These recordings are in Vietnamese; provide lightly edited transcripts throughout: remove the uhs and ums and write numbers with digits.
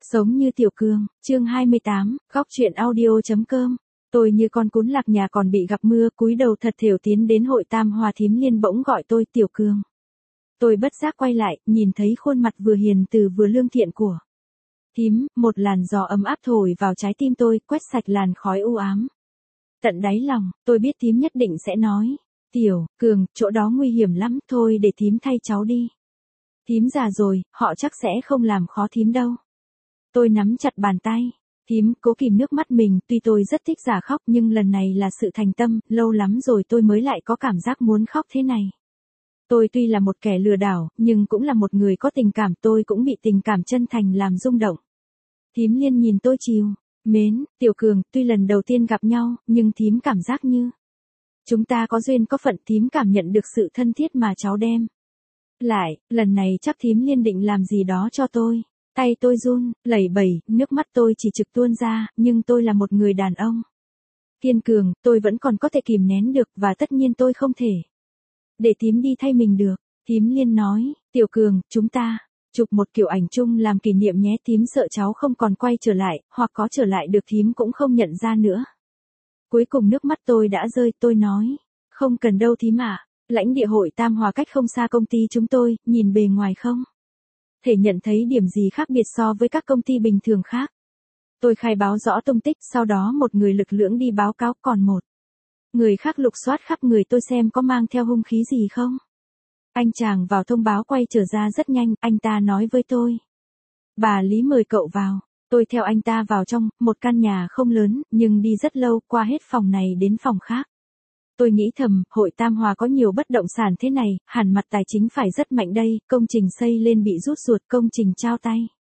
Sống như tiểu cường, chương 28, góc truyện audio.com. Tôi như con cún lạc nhà còn bị gặp mưa, cúi đầu thật thểu tiến đến hội Tam Hòa. Thím Liên bỗng gọi tôi tiểu cường. Tôi bất giác quay lại, nhìn thấy khuôn mặt vừa hiền từ vừa lương thiện của thím, một làn gió ấm áp thổi vào trái tim tôi, quét sạch làn khói u ám. Tận đáy lòng, tôi biết thím nhất định sẽ nói, tiểu cường, chỗ đó nguy hiểm lắm, thôi để thím thay cháu đi. Thím già rồi, họ chắc sẽ không làm khó thím đâu. Tôi nắm chặt bàn tay. Thím cố kìm nước mắt mình, tuy tôi rất thích giả khóc nhưng lần này là sự thành tâm, lâu lắm rồi tôi mới lại có cảm giác muốn khóc thế này. Tôi tuy là một kẻ lừa đảo, nhưng cũng là một người có tình cảm, tôi cũng bị tình cảm chân thành làm rung động. Thím Liên nhìn tôi trìu mến, tiểu cường, tuy lần đầu tiên gặp nhau, nhưng thím cảm giác như chúng ta có duyên có phận. Thím cảm nhận được sự thân thiết mà cháu đem lại, lần này chắc thím Liên định làm gì đó cho tôi. Tay tôi run, lẩy bẩy, nước mắt tôi chỉ trực tuôn ra, nhưng tôi là một người đàn ông kiên cường, tôi vẫn còn có thể kìm nén được, và tất nhiên tôi không thể để thím đi thay mình được. Thím Liên nói, tiểu cường, chúng ta chụp một kiểu ảnh chung làm kỷ niệm nhé. Thím sợ cháu không còn quay trở lại, hoặc có trở lại được thím cũng không nhận ra nữa. Cuối cùng nước mắt tôi đã rơi, tôi nói, không cần đâu thím ạ. Lãnh địa hội Tam Hòa cách không xa công ty chúng tôi, nhìn bề ngoài không thể nhận thấy điểm gì khác biệt so với các công ty bình thường khác. Tôi khai báo rõ tung tích, sau đó một người lực lưỡng đi báo cáo, còn một người khác lục soát khắp người tôi xem có mang theo hung khí gì không. Anh chàng vào thông báo quay trở ra rất nhanh, anh ta nói với tôi, bà Lý mời cậu vào. Tôi theo anh ta vào trong, một căn nhà không lớn, nhưng đi rất lâu, qua hết phòng này đến phòng khác. Tôi nghĩ thầm, hội Tam Hòa có nhiều bất động sản thế này, hẳn mặt tài chính phải rất mạnh đây, công trình xây lên bị rút ruột, công trình trao tay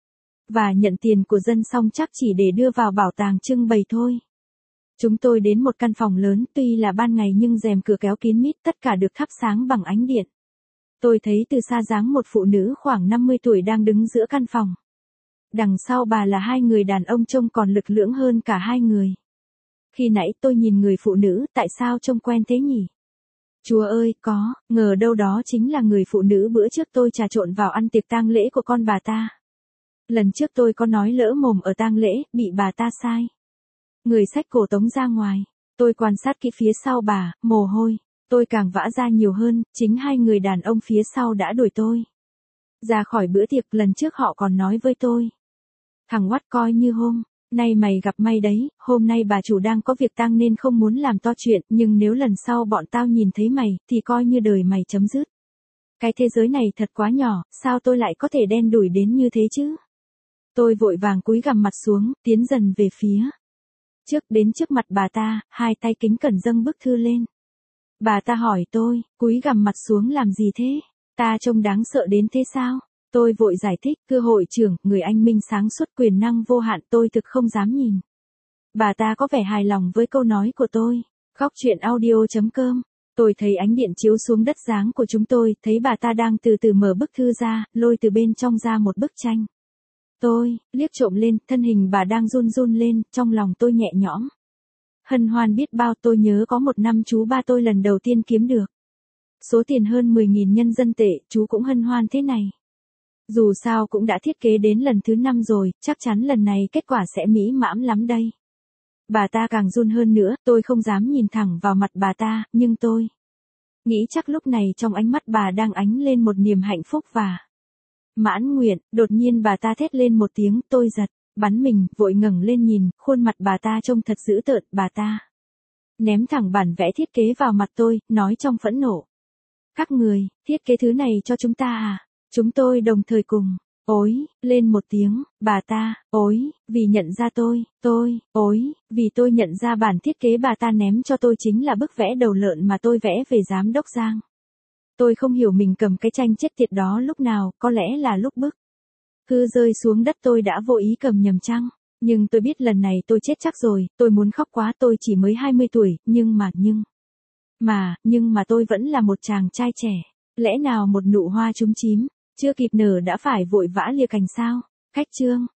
và nhận tiền của dân xong chắc chỉ để đưa vào bảo tàng trưng bày thôi. Chúng tôi đến một căn phòng lớn, tuy là ban ngày nhưng rèm cửa kéo kín mít, tất cả được thắp sáng bằng ánh điện. Tôi thấy từ xa dáng một phụ nữ khoảng 50 tuổi đang đứng giữa căn phòng. Đằng sau bà là hai người đàn ông trông còn lực lưỡng hơn cả hai người. Khi nãy tôi nhìn người phụ nữ, tại sao trông quen thế nhỉ? Chúa ơi, có, ngờ đâu đó chính là người phụ nữ bữa trước tôi trà trộn vào ăn tiệc tang lễ của con bà ta. Lần trước tôi có nói lỡ mồm ở tang lễ, bị bà ta sai người xách cổ tống ra ngoài. Tôi quan sát kỹ phía sau bà, mồ hôi tôi càng vã ra nhiều hơn, chính hai người đàn ông phía sau đã đuổi tôi ra khỏi bữa tiệc. Lần trước họ còn nói với tôi, thằng Oát coi như hôm nay mày gặp may đấy, hôm nay bà chủ đang có việc tang nên không muốn làm to chuyện, nhưng nếu lần sau bọn tao nhìn thấy mày, thì coi như đời mày chấm dứt. Cái thế giới này thật quá nhỏ, sao tôi lại có thể đen đủi đến như thế chứ? Tôi vội vàng cúi gằm mặt xuống, tiến dần về phía trước, đến trước mặt bà ta, hai tay kính cẩn dâng bức thư lên. Bà ta hỏi tôi, cúi gằm mặt xuống làm gì thế? Ta trông đáng sợ đến thế sao? Tôi vội giải thích, thưa hội trưởng, người anh minh sáng suốt quyền năng vô hạn, tôi thực không dám nhìn. Bà ta có vẻ hài lòng với câu nói của tôi. Góc truyện audio.com. Tôi thấy ánh điện chiếu xuống đất dáng của chúng tôi, thấy bà ta đang từ từ mở bức thư ra, lôi từ bên trong ra một bức tranh. Tôi liếc trộm lên, thân hình bà đang run run lên, trong lòng tôi nhẹ nhõm. Hân hoan biết bao. Tôi nhớ có một năm chú ba tôi lần đầu tiên kiếm được số tiền hơn 10.000 nhân dân tệ, chú cũng hân hoan thế này. Dù sao cũng đã thiết kế đến lần thứ 5 rồi, chắc chắn lần này kết quả sẽ mỹ mãn lắm đây. Bà ta càng run hơn nữa, tôi không dám nhìn thẳng vào mặt bà ta, nhưng tôi nghĩ chắc lúc này trong ánh mắt bà đang ánh lên một niềm hạnh phúc và mãn nguyện. Đột nhiên bà ta thét lên một tiếng, tôi giật bắn mình, vội ngẩng lên nhìn, khuôn mặt bà ta trông thật dữ tợn. Bà ta ném thẳng bản vẽ thiết kế vào mặt tôi, nói trong phẫn nộ, các người thiết kế thứ này cho chúng ta à? Chúng tôi đồng thời cùng ối lên một tiếng. Bà ta ối vì nhận ra tôi ối vì tôi nhận ra bản thiết kế bà ta ném cho tôi chính là bức vẽ đầu lợn mà tôi vẽ về giám đốc Giang. Tôi không hiểu mình cầm cái tranh chết tiệt đó lúc nào, có lẽ là lúc bức thư rơi xuống đất tôi đã vô ý cầm nhầm chăng? Nhưng tôi biết lần này tôi chết chắc rồi. Tôi muốn khóc quá, tôi chỉ mới 20 tuổi, nhưng mà tôi vẫn là một chàng trai trẻ. Lẽ nào một nụ hoa chúm chím chưa kịp nở đã phải vội vã lìa cành sao? Cách chương